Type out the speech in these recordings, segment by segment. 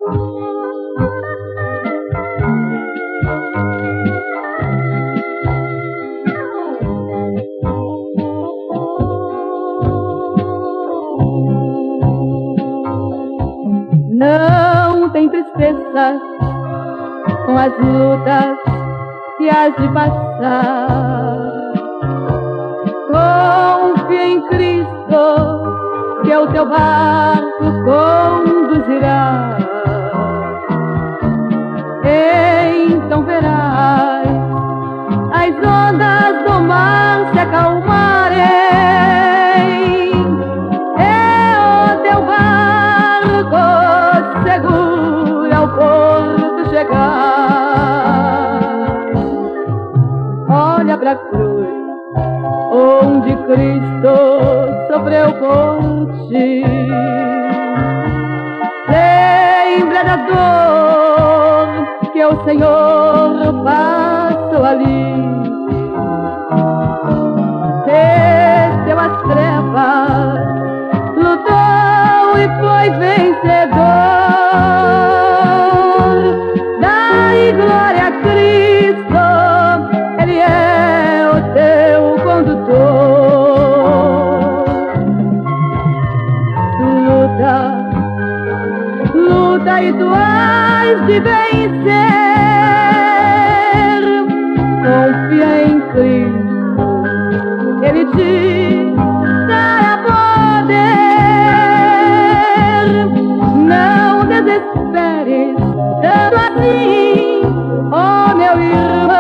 Não tem tristeza com as lutas que has de passar. Confia em Cristo, que o teu barco conduzirá. Então verás as ondas do mar se acalmarem. É o teu barco seguro ao porto chegar. Olha pra cruz, onde Cristo sofreu por ti. Lembra da dor que o Senhor passou ali. Desceu as trevas, lutou e foi vencedor. Dai glória a Cristo, Ele é o teu condutor. Luta, luta e tu has de vencer. Confia em Cristo, Ele te dará poder. Não desesperes tanto assim, ó meu irmão,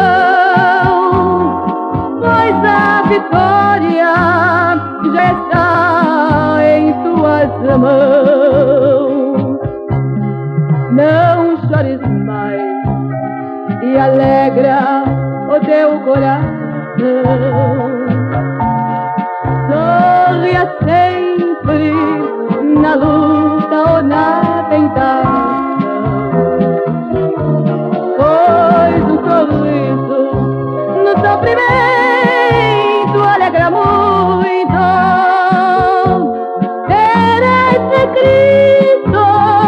pois a vitória já está em tuas mãos. Não chores mais e alegra o teu coração. Sorria sempre na luta ou na tentação, pois o sorriso no sofrimento alegra muito. Terás de Cristo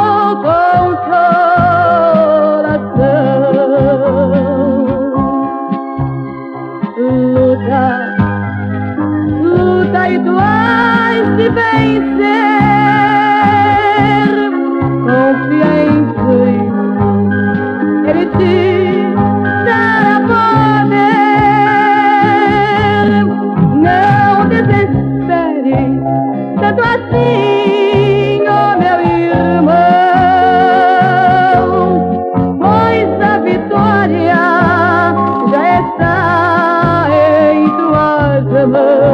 luta, luta e tu has de vencer. Confia em Cristo, Ele te dará poder. Não desespere tanto assim, ó meu irmão, pois a vitória já está em tuas mãos.